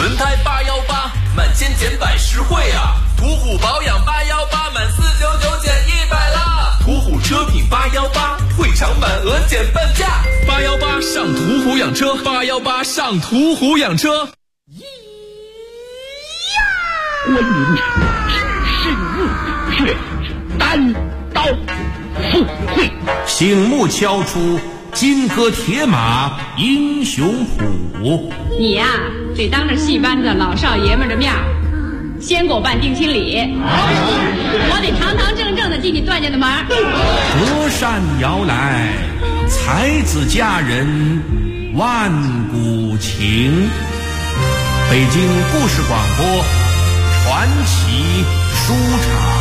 轮胎818，满千减百实惠啊！途虎保养818，满499减100啦！途虎车品818，会场满额减半价！818上途虎养车，818上途虎养车。 关云长是热血，单刀赴会， 醒目敲出金戈铁马英雄谱。 你呀，得当着戏班子老少爷们的面先给我办定亲礼，我得堂堂正正的进你段家的门。 隔山遥来，才子佳人万古情。北京故事广播传奇书场。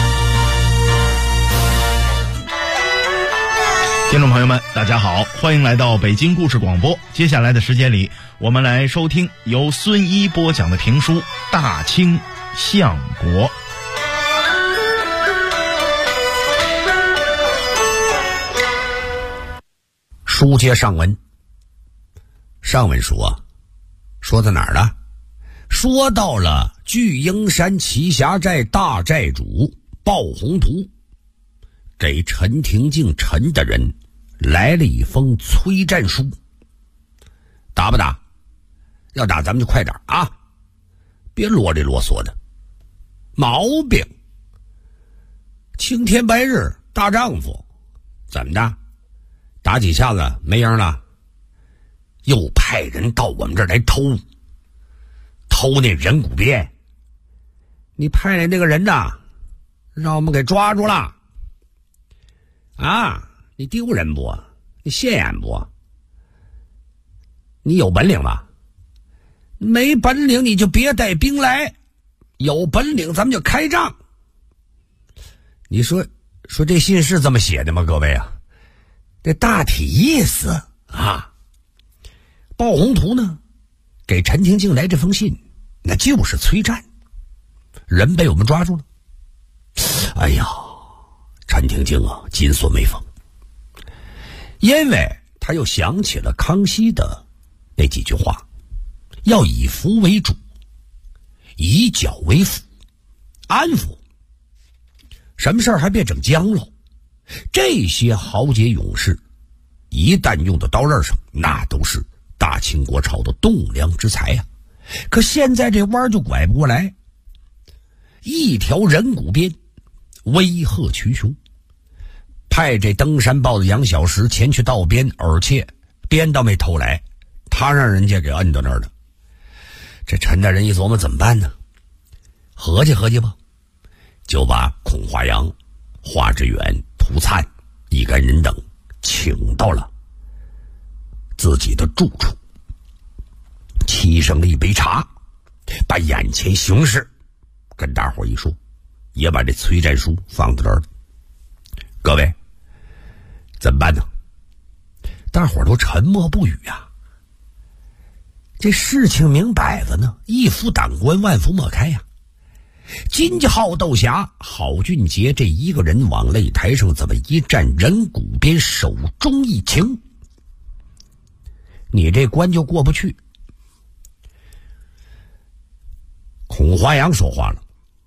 听众朋友们大家好，欢迎来到北京故事广播。接下来的时间里，我们来收听由孙一播讲的评书《大清相国》。 书接上文，上文书啊，说到哪儿了？说到了巨鹰山奇侠寨大寨主鲍宏图给陈廷敬陈大人来了一封催战书。打不打？要打咱们就快点啊，别啰里啰嗦的。毛病。青天白日大丈夫，怎么的？打几下子没影了？又派人到我们这儿来偷那人骨鞭。你派来那个人呐，让我们给抓住了啊！你丢人不？你现眼不？你有本领吧？没本领你就别带兵来，有本领咱们就开仗。你说这信是这么写的吗？各位啊，这大体意思啊，鲍宏图呢给陈廷敬来这封信，那就是催战，人被我们抓住了。哎呀，陈廷敬啊，金锁眉峰，因为他又想起了康熙的那几句话，要以服为主，以剿为辅，安抚，什么事儿还别整僵了。这些豪杰勇士一旦用到刀刃上，那都是大清国朝的栋梁之才呀。可现在这弯就拐不过来，一条人骨鞭威吓群雄，派这登山豹的杨小石前去盗鞭，而且鞭倒没偷来，他让人家给摁到那儿了。这陈大人一琢磨怎么办呢？合计合计吧，就把孔华阳、华志远、涂灿一干人等请到了自己的住处，沏上了一杯茶，把眼前形势跟大伙一说，也把这催战书放到这儿了。各位怎么办呢？大伙都沉默不语啊。这事情明摆着呢，一夫当关，万夫莫开呀。金家号斗侠郝俊杰这一个人往擂台上怎么一站，人骨鞭手中一擎，你这关就过不去。孔华阳说话了：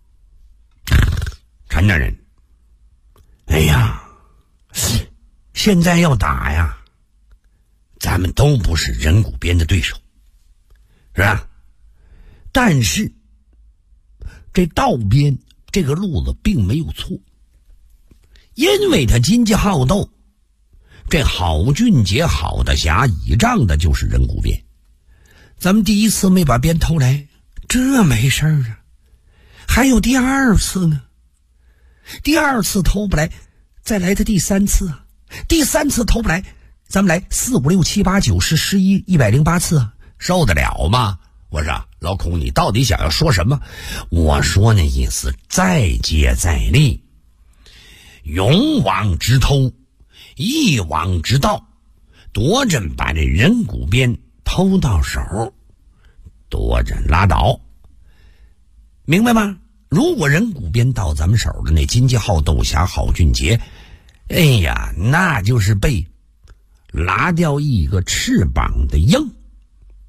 陈大人，哎呀，现在要打呀，咱们都不是人骨鞭的对手，是吧？但是这盗鞭这个路子并没有错，因为他金家好斗，这郝俊杰郝大侠倚仗的就是人骨鞭。咱们第一次没把鞭偷来，这没事啊，还有第二次呢。第二次偷不来，再来他第三次啊，第三次偷不来，咱们来4、5、6、7、8、9、10、11、108次啊，受得了吗？我说老孔，你到底想要说什么？我说那意思，再接再厉，勇往直偷，一往直到，多着把这人骨鞭偷到手，多着拉倒，明白吗？如果人骨鞭到咱们手的那金家号斗侠郝俊杰，哎呀，那就是被拉掉一个翅膀的鹰。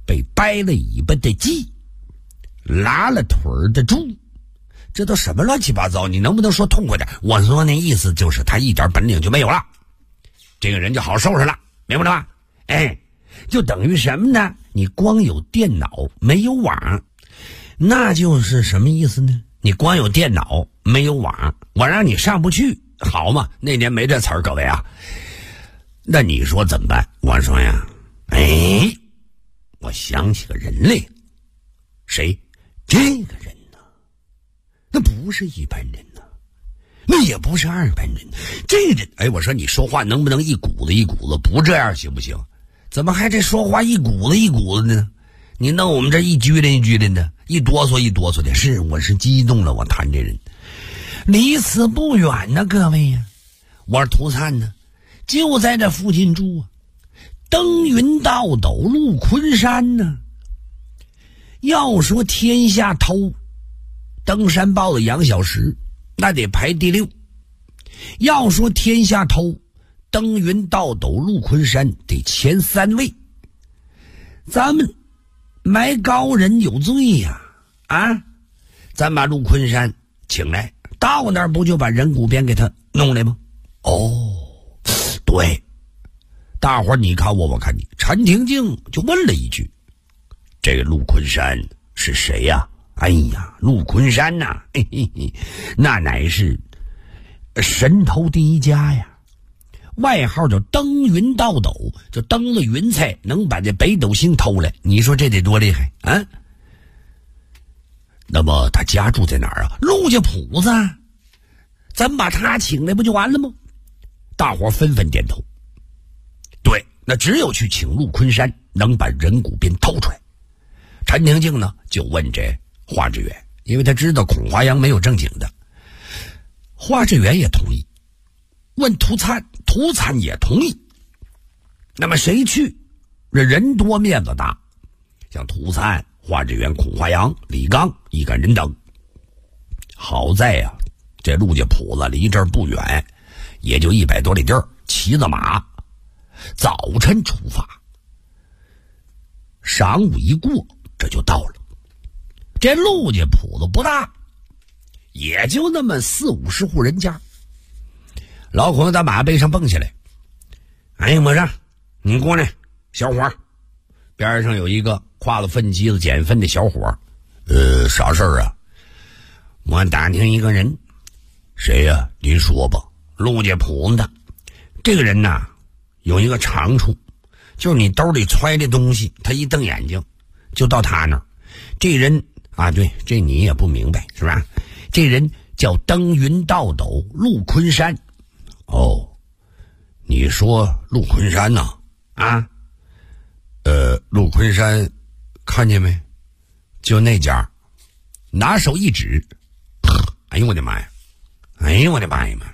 被掰了尾巴的鸡，拉了腿的猪，这都什么乱七八糟？你能不能说痛快点？我说那意思就是他一点本领就没有了，这个人就好收拾了，明白了吧？哎，就等于什么呢？你光有电脑没有网，那就是什么意思呢？你光有电脑没有网，我让你上不去，好嘛？那年没这词儿，各位啊。那你说怎么办？我说呀，哎，我想起个人来。谁？这个人呢？那不是一般人呢，那也不是二般人。这人，哎，我说你说话能不能一股子一股子，不这样行不行？怎么还这说话一股子一股子呢？你弄我们这一拘灵一拘灵的，一哆嗦一哆嗦的。是，我是激动了，我谈这人。离此不远呢，各位呀，我是涂灿呢，就在这附近住啊。登云倒斗入昆山呢。要说天下偷，登山豹子杨小石那得排第6。要说天下偷，登云倒斗入昆山得前3位。咱们埋高人有罪呀！啊，咱把陆昆山请来，到那儿不就把人骨鞭给他弄来吗？哦，对，大伙儿你看我，我看你。陈廷敬就问了一句：“这个陆昆山是谁呀？”哎呀，陆昆山呐，嘿嘿嘿，那乃是神偷第一家呀。外号叫登云倒斗，就登了云彩能把这北斗星偷来，你说这得多厉害啊！那么他家住在哪儿啊？陆家铺子，咱把他请来不就完了吗？大伙纷纷点头。对，那只有去请陆昆山能把人骨鞭偷出来。陈廷敬呢就问这华志远，因为他知道孔华阳没有正经的。华志远也同意，问涂灿，涂灿也同意。那么谁去？这人多面子大，像涂灿、华志远、孔华阳、李刚一干人等。好在呀，这陆家铺子离这儿不远，也就100多里地儿，骑着马，早晨出发，晌午一过，这就到了。这陆家铺子不大，也就那么40-50户人家。老孔在马背上蹦下来，哎，我让你过来，小伙。边上有一个挎了粪机子捡粪的小伙。啥事儿啊？我打听一个人。谁呀？您说吧。陆家铺子的这个人呐，有一个长处，就是你兜里揣的东西，他一瞪眼睛就到他那儿。这人啊，对，这你也不明白是吧？这人叫登云倒斗陆昆山。哦，你说陆昆山呐？啊，陆昆山看见没？就那家，拿手一指，哎呦我的妈呀！哎呦我的妈呀妈！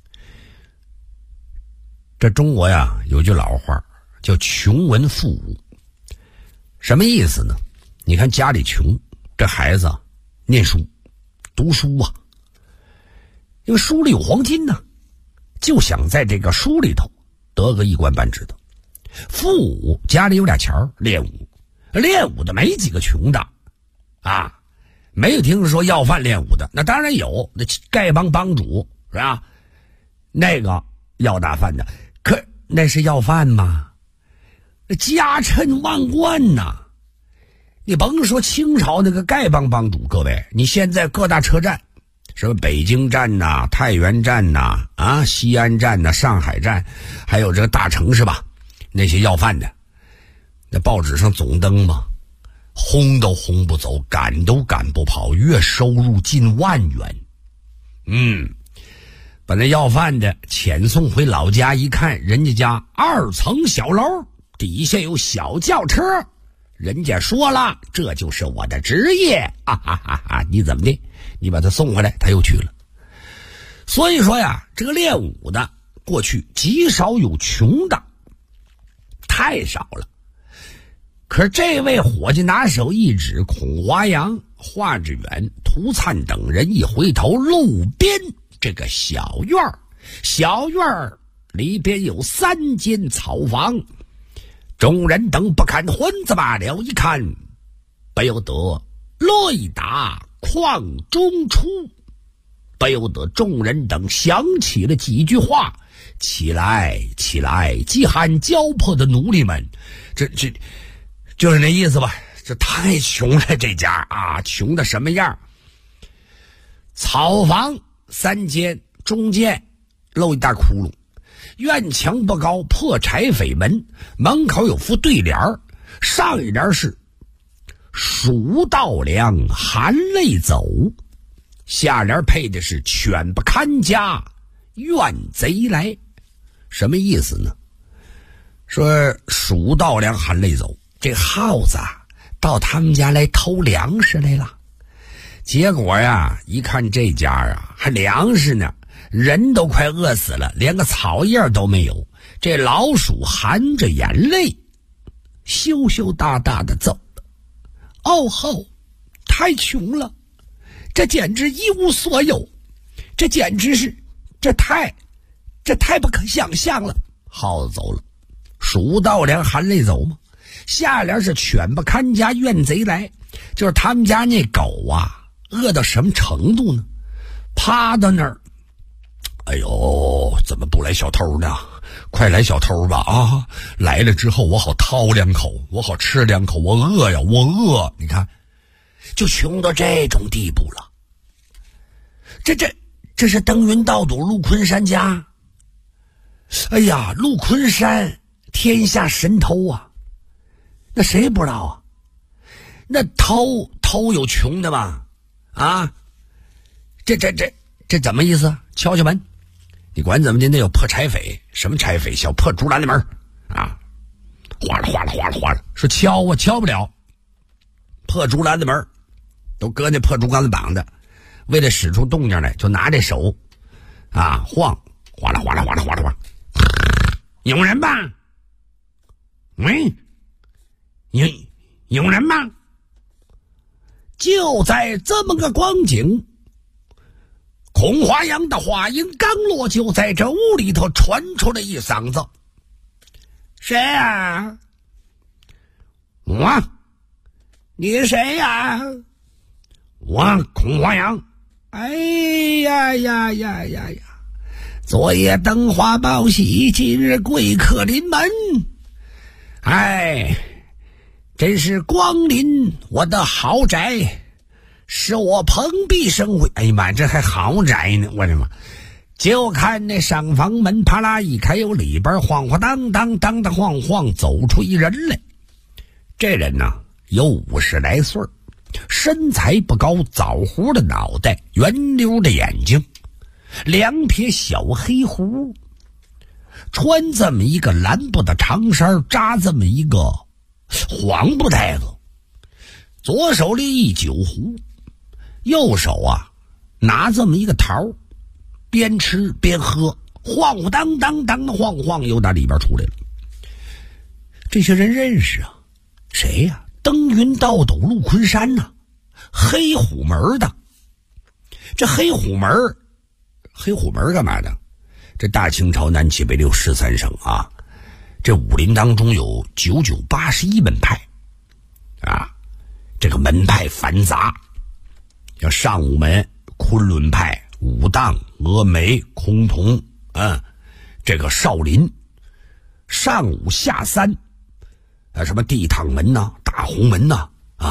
这中国呀有句老话叫穷文富武，什么意思呢？你看家里穷，这孩子念书读书啊，因为书里有黄金呢，就想在这个书里头得个一官半职的。富武家里有点钱练武，练武的没几个穷的啊，没有听说要饭练武的，那当然有，那丐帮帮主是吧？那个要大饭的，可那是要饭吗？那家趁万贯呐！你甭说清朝那个丐帮帮主，各位，你现在各大车站，什么北京站呐、太原站呐、啊西安站呐、上海站，还有这个大城市吧，那些要饭的，那报纸上总登嘛，轰都轰不走，赶都赶不跑，月收入近万元。把那要饭的遣送回老家一看，人家家2层小楼，底下有小轿车，人家说了，这就是我的职业啊哈哈哈！你怎么的？你把他送回来，他又去了。所以说呀，这个练武的过去极少有穷的，太少了。可是这位伙计拿手一指，孔华阳、华志远、涂灿等人一回头，路边这个小院儿里边有3间草房， 众人等不看混子罢了，一看不由得雷打眶中出，不由得众人等想起了几句话：起来，起来，饥寒交迫的奴隶们！这就是那意思吧？这太穷了，这家啊，穷的什么样？草房3间，中间露一大窟窿，院墙不高，破柴扉门，门口有副对联，上一联是蜀道粮，含泪走，下联配的是犬不看家，怨贼来。什么意思呢？说蜀道粮含泪走，这耗子啊到他们家来偷粮食来了，结果呀一看这家啊还粮食呢，人都快饿死了，连个草叶都没有，这老鼠含着眼泪羞羞答答的走了。哦吼，太穷了，这简直一无所有，这简直是这太不可想象了。耗子走了，蜀道粮含泪走吗？下联是犬不看家，怨贼来，就是他们家那狗啊饿到什么程度呢？趴到那儿，哎呦，怎么不来小偷呢？快来小偷吧啊！来了之后我好掏2口，我好吃2口，我饿呀，我饿！你看，就穷到这种地步了。这是登云盗赌陆昆山家。哎呀，陆昆山天下神偷啊，那谁不知道啊？那偷有穷的吗？啊，这怎么意思？敲敲门，你管怎么的，那有破柴匪，什么柴匪？小破竹篮的门啊，哗啦哗啦哗啦哗啦，说敲啊，敲不了，破竹篮的门都搁那破竹竿子绑的，为了使出动静来，就拿这手啊晃，哗啦哗啦哗啦哗啦哗，有人吧？喂，有人吗？就在这么个光景，孔华阳的话音刚落，就在这屋里头传出了一嗓子：“谁呀？”“我。”“你谁呀？”“我孔华阳。”“哎呀呀呀呀呀！昨夜灯花报喜，今日贵客临门。哎，真是光临我的豪宅，使我蓬荜生辉。哎呀妈，这还豪宅呢！我的妈！就看那上房门啪啦一开，有里边晃晃荡荡当当晃晃走出一人来。这人呢有50来岁，身材不高，枣胡的脑袋，圆溜的眼睛，2撇小黑胡，穿这么一个蓝布的长衫，扎这么一个黄布袋子，左手里一酒壶，右手啊拿这么一个桃，边吃边喝，晃晃当当当的晃晃又打里边出来了。这些人认识啊，谁呀？登云盗斗陆昆山呐，黑虎门的。这黑虎门干嘛的？这大清朝南起北六13省啊，这武林当中有9981门派啊，这个门派繁杂，像上武门、昆仑派、武当、峨眉、崆峒，这个少林、上武下三，什么地堂门呐、大红门呐、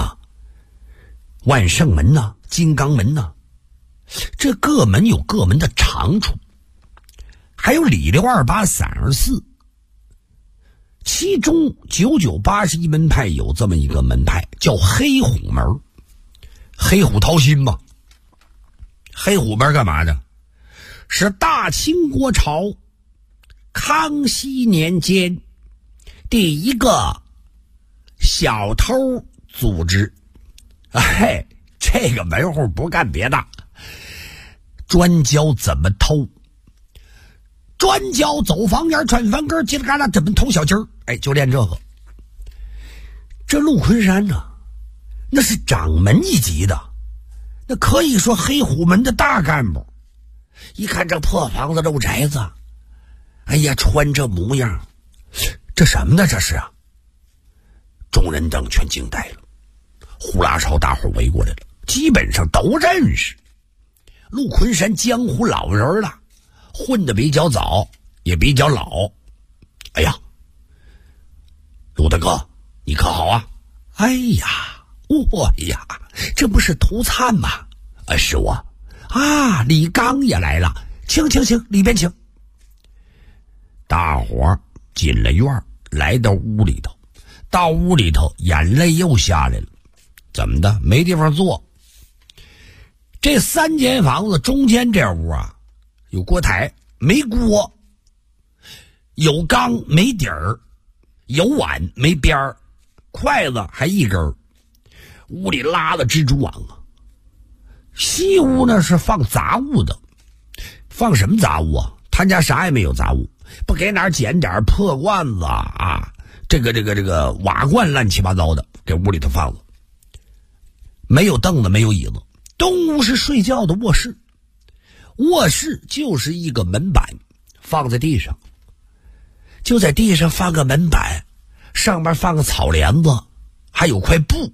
万圣门呐、金刚门呐，这各门有各门的长处。还有里溜28、34，其中9981门派有这么一个门派叫黑虎门，黑虎掏心嘛。黑虎门干嘛的？是大清国朝康熙年间第一个小偷组织。哎，这个门户不干别的，专教怎么偷，专教走房檐、穿房根、叽里嘎啦怎么偷小鸡儿。哎，就练这个。这陆昆山呢，那是掌门一级的，那可以说黑虎门的大干部。一看这破房子、漏宅子，哎呀，穿这模样，这什么呢？这是啊， 众人等全惊呆了。呼啦朝大伙围过来了，基本上都认识。陆昆山江湖老人了，混得比较早，也比较老。哎呀，陆大哥，你可好啊？哎呀，我呀，这不是涂灿吗？是我。啊，李刚也来了，请，里边请。大伙进了院，来到屋里头。到屋里头，眼泪又下来了。怎么的？没地方坐。这3间房子中间这屋啊，有锅台没锅，有缸没底儿，有碗没边儿，筷子还一根。屋里拉了蜘蛛网啊。西屋呢是放杂物的。放什么杂物啊？他家啥也没有杂物，不给哪儿捡点破罐子啊，这个瓦罐乱七八糟的给屋里头放了。没有凳子，没有椅子。东屋是睡觉的卧室，卧室就是一个门板放在地上，就在地上放个门板，上面放个草帘子，还有块布。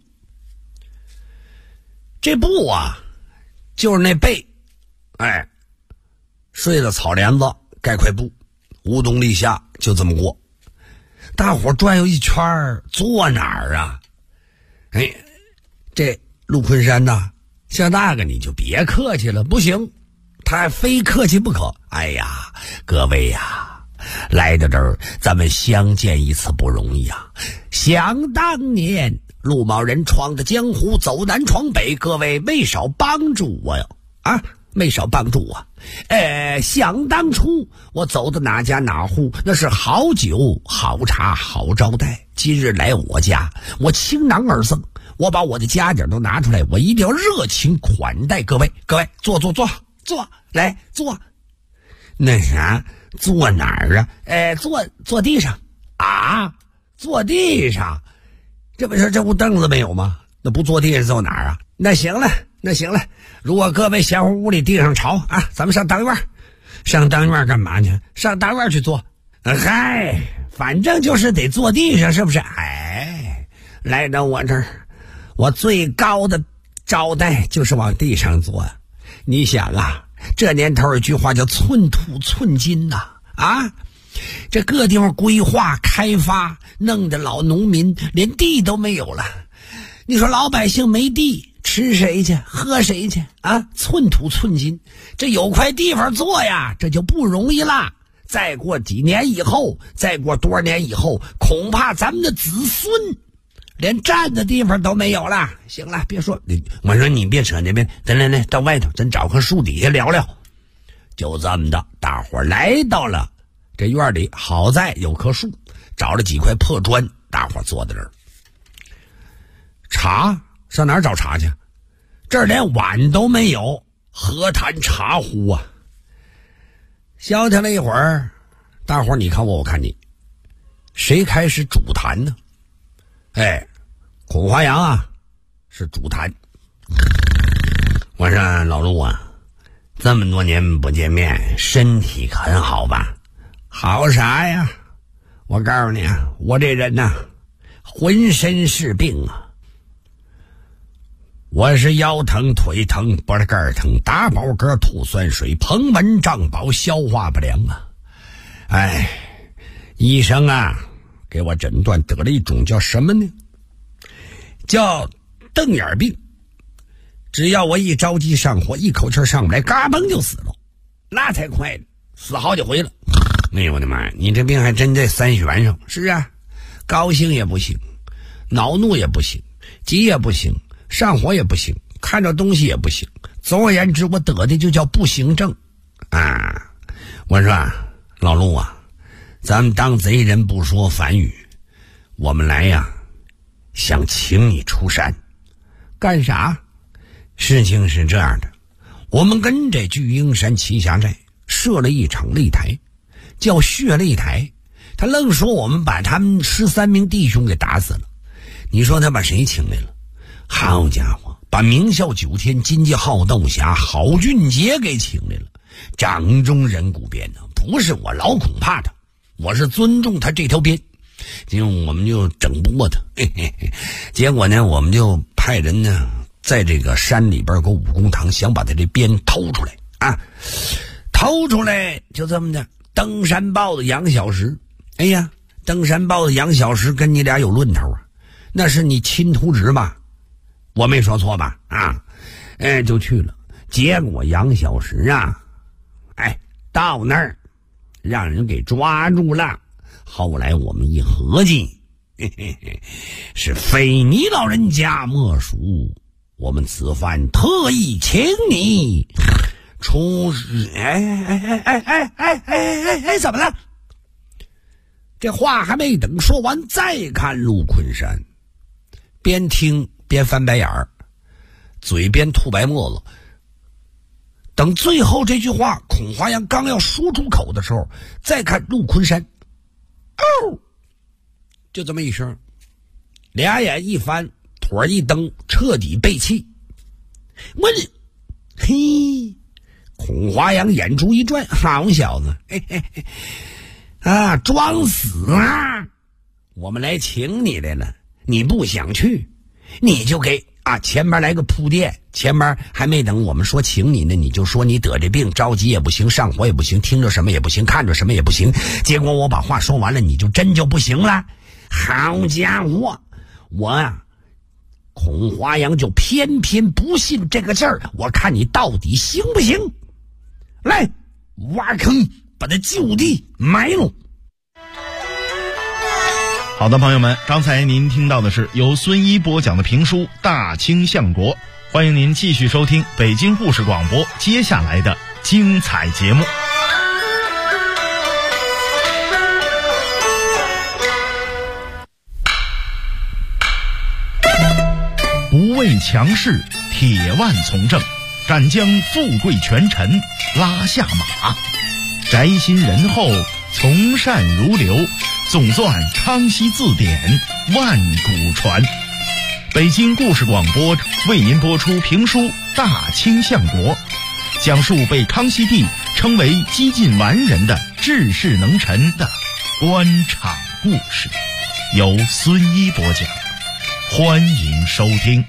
这布啊就是那被，睡了草帘子盖块布，无冬立夏，就这么过。大伙转悠一圈，坐哪儿啊？这陆昆山呐，像那个你就别客气了，不行，他还非客气不可。哎呀，各位呀，来到这儿咱们相见一次不容易啊。想当年陆某人闯的江湖，走南闯北，各位没少帮助我哟没少帮助我。想当初我走的哪家哪户，那是好酒好茶好招待。今日来我家，我倾囊而赠，我把我的家底都拿出来，我一定要热情款待各位。各位坐，来坐。那啥，坐哪儿啊？坐地上啊？坐地上？这不是这屋凳子没有吗？那不坐地上坐哪儿啊？那行了，如果各位嫌屋里地上潮啊，咱们上当院。上当院干嘛去？上当院去坐。嗨，反正就是得坐地上，是不是？来到我这儿，我最高的招待就是往地上坐。你想啊，这年头有句话叫寸土寸金呐这各地方规划开发，弄得老农民连地都没有了。你说老百姓没地，吃谁去？喝谁去？寸土寸金，这有块地方坐呀，这就不容易了。再过几年以后，再过多少年以后，恐怕咱们的子孙连站的地方都没有了。行了，别说，我说你别扯那边，咱来到外头，咱找棵树底下聊聊。就这么的，大伙来到了这院里，好在有棵树，找了几块破砖，大伙坐在这儿。茶上哪儿找茶去？这儿连碗都没有，何谈茶壶啊？消停了一会儿，大伙你看我，我看你，谁开始主谈呢？孔华阳啊是主谈。我说老陆啊，这么多年不见面，身体很好吧？好啥呀？我告诉你啊，我这人呐，浑身是病啊。我是腰疼腿疼脖子盖疼，打饱嗝吐酸水，膨门胀饱，消化不良啊。医生啊给我诊断得了一种叫什么呢？叫瞪眼病。只要我一着急上火，一口气上不来，嘎嘣就死了，那才快呢，死好几回了。哎呦我的妈，你这病还真在3弦上。是啊，高兴也不行，恼怒也不行，急也不行，上火也不行，看着东西也不行。总而言之，我得的就叫不行症啊。我说老陆啊，咱们当贼人不说反语，我们来呀想请你出山。干啥？事情是这样的，我们跟这巨鹰山奇侠寨设了一场擂台，叫血擂台。他愣说我们把他们13名弟兄给打死了。你说他把谁请来了？好家伙，把名校9天金鸡好斗侠郝俊杰给请来了。掌中人骨鞭呢，不是我老恐怕他，我是尊重他这条鞭。 结果我们就整不过他，结果呢，我们就派人呢在这个山里边有个武功堂，想把他这鞭偷出来啊，偷出来就这么的。登山豹子杨小石，哎呀，登山豹子杨小石跟你俩有论头啊，那是你亲徒侄吧？我没说错吧？啊，就去了。结果杨小石啊，到那儿让人给抓住了。后来我们一合计，是非你老人家莫属，我们此番特意请你出示。怎么了？这话还没等说完，再看陆昆山，边听边翻白眼儿，嘴边吐白沫子。等最后这句话孔华阳刚要说出口的时候，再看陆昆山，就这么一声，俩眼一翻，腿一蹬，彻底背弃。孔华阳眼珠一转，好小子，装死啊！我们来请你来了，你不想去，你就给前面来个铺垫，前面还没等我们说请你呢，你就说你得这病，着急也不行，上火也不行，听着什么也不行，看着什么也不行，结果我把话说完了，你就真就不行了。好家伙，我孔华阳就偏偏不信这个劲儿，我看你到底行不行？来，挖坑把他就地埋了。 好的，朋友们，刚才您听到的是由孙一播讲的评书《大清相国》，欢迎您继续收听北京故事广播接下来的精彩节目。不畏强势，铁腕从政，敢将富贵权臣拉下马，宅心仁厚，从善如流，总算康熙字典万古传。北京故事广播为您播出评书《大清相国》，讲述被康熙帝称为几近完人的治世能臣的官场故事，由孙一播讲，欢迎收听。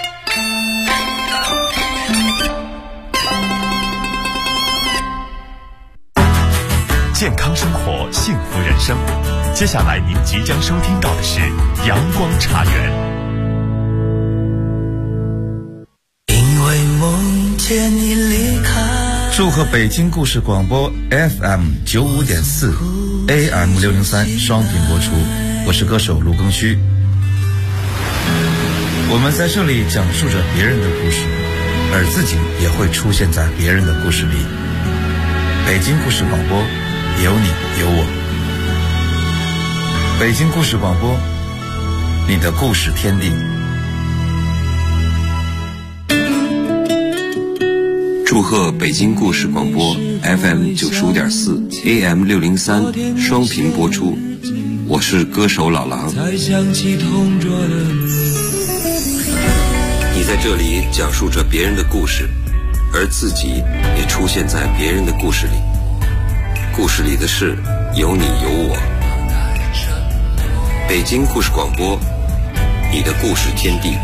健康生活，幸福人生。接下来您即将收听到的是阳光茶园。 因为梦见你离开。 祝贺北京故事广播 FM 95.4 AM 603双频播出，我是歌手卢庚戌。我们在这里讲述着别人的故事，而自己也会出现在别人的故事里。北京故事广播，有你有我。北京故事广播，你的故事天地。 祝贺北京故事广播 FM 95.4 AM 603双频播出，我是歌手老狼。你在这里讲述着别人的故事，而自己也出现在别人的故事里。故事里的事有你有我。北京故事广播，你的故事天地。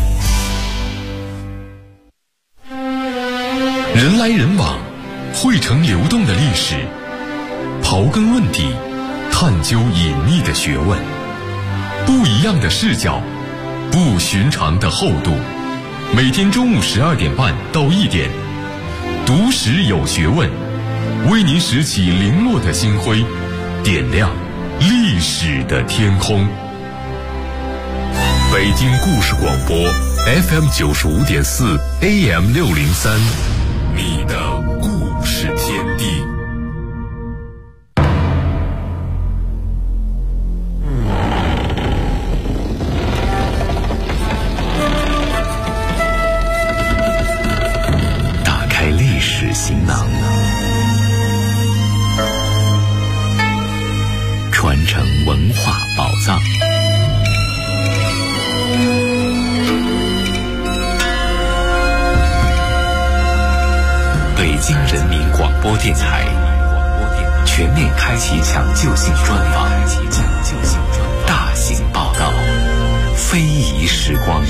人来人往，汇成流动的历史，刨根问底，探究隐秘的学问，不一样的视角，不寻常的厚度。每天中午12点半到1点，读史有学问，为您拾起零落的星辉，点亮历史的天空。北京故事广播 FM 95.4 AM 603，你的故事天地。打开历史行囊，传承文化宝藏。北京人民广播电台全面开启抢救性专访。 非遗时光。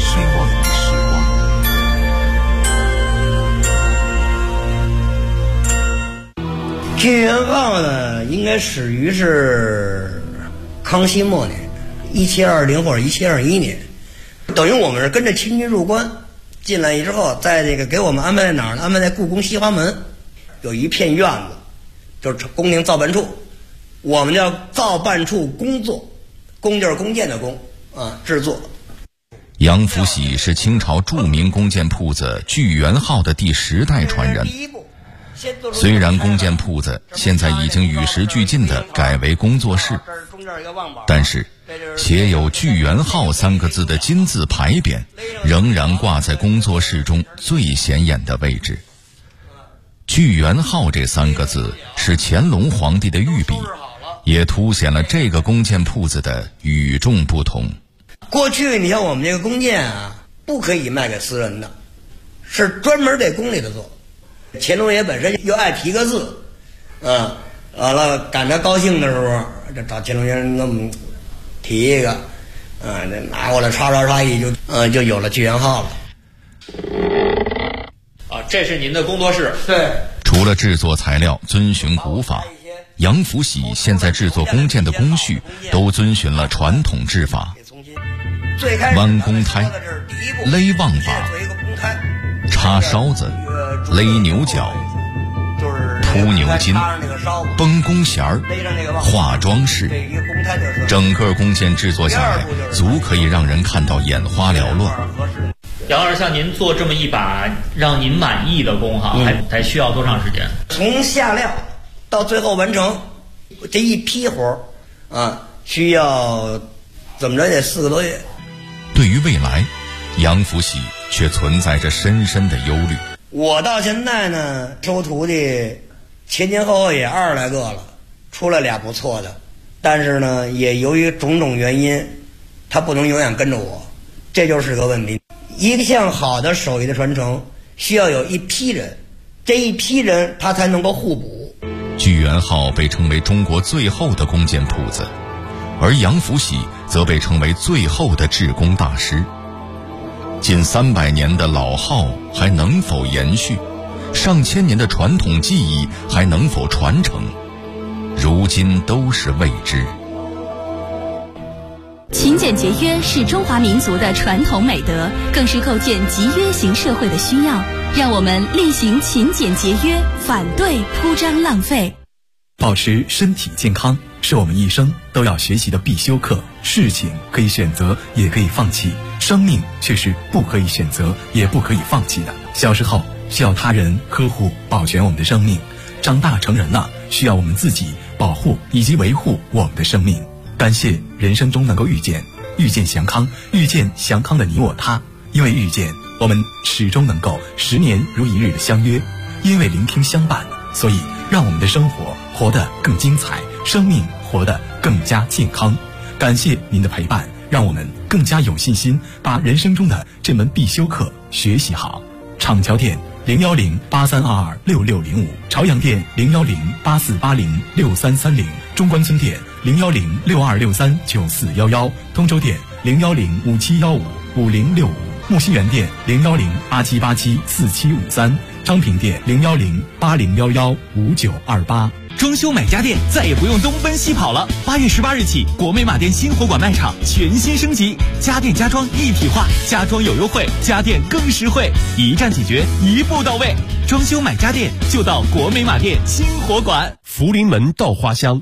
聚源号呢，应该始于是康熙末年，1720或者1721年，等于我们是跟着清军入关进来之后，在这个给我们安排在哪儿呢？安排在故宫西华门，有一片院子，就是宫廷造办处，我们叫造办处工作，工就是弓箭的弓啊，制作。 杨福喜是清朝著名弓箭铺子聚源号的第10代传人。虽然弓箭铺子现在已经与时俱进地改为工作室，但是写有聚源号3个字的金字牌匾仍然挂在工作室中最显眼的位置。聚源号这3个字是乾隆皇帝的御笔，也凸显了这个弓箭铺子的与众不同。 过去你像我们这个弓箭啊，不可以卖给私人的，是专门给宫里的做。乾隆爷本身又爱提个字，完了赶他高兴的时候，就找乾隆爷给我们提一个，这拿过来刷一就有了聚源号了。 这是您的工作室。 对。 除了制作材料遵循古法，杨福喜现在制作弓箭的工序都遵循了传统制法，弯弓胎、勒望把、插梢子、勒牛角、铺牛筋、绷弓弦儿、画装饰，整个弓箭制作下来，足可以让人看到眼花缭乱。 杨老师，像您做这么一把让您满意的弓还需要多长时间？ 从下料到最后完成这一批活需要怎么着也4个多月。 对于未来，杨福喜却存在着深深的忧虑。 我到现在呢，收徒弟前后也20来个了，出来俩不错的，但是呢，也由于种种原因，他不能永远跟着我，这就是个问题。一项好的手艺的传承，需要有一批人，这一批人他才能够互补。 聚源号被称为中国最后的弓箭铺子，而杨福喜则被称为最后的制弓大师。近300年的老号还能否延续？上千年的传统技艺还能否传承？如今都是未知。 勤俭节约是中华民族的传统美德，更是构建集约型社会的需要。让我们厉行勤俭节约，反对铺张浪费。 保持身体健康是我们一生都要学习的必修课。事情可以选择，也可以放弃，生命却是不可以选择，也不可以放弃的。小时候需要他人呵护保全我们的生命，长大成人了，需要我们自己保护以及维护我们的生命。感谢人生中能够遇见祥康，遇见祥康的你我他。因为遇见，我们始终能够10年如一日的相约；因为聆听相伴，所以让我们的生活活得更精彩，生命活得更加健康。感谢您的陪伴，让我们更加有信心把人生中的这门必修课学习好。厂桥店01083226605，朝阳店01084806330，中关村店01062639411，通州店01057155065，木樨园店01087874753，昌平店01080115928。 装修买家电再也不用东奔西跑了。8月18日起，国美马店新火馆卖场全新升级，家电家装一体化，家装有优惠，家电更实惠，一站解决，一步到位。装修买家电就到国美马店新火馆。 福临门稻花香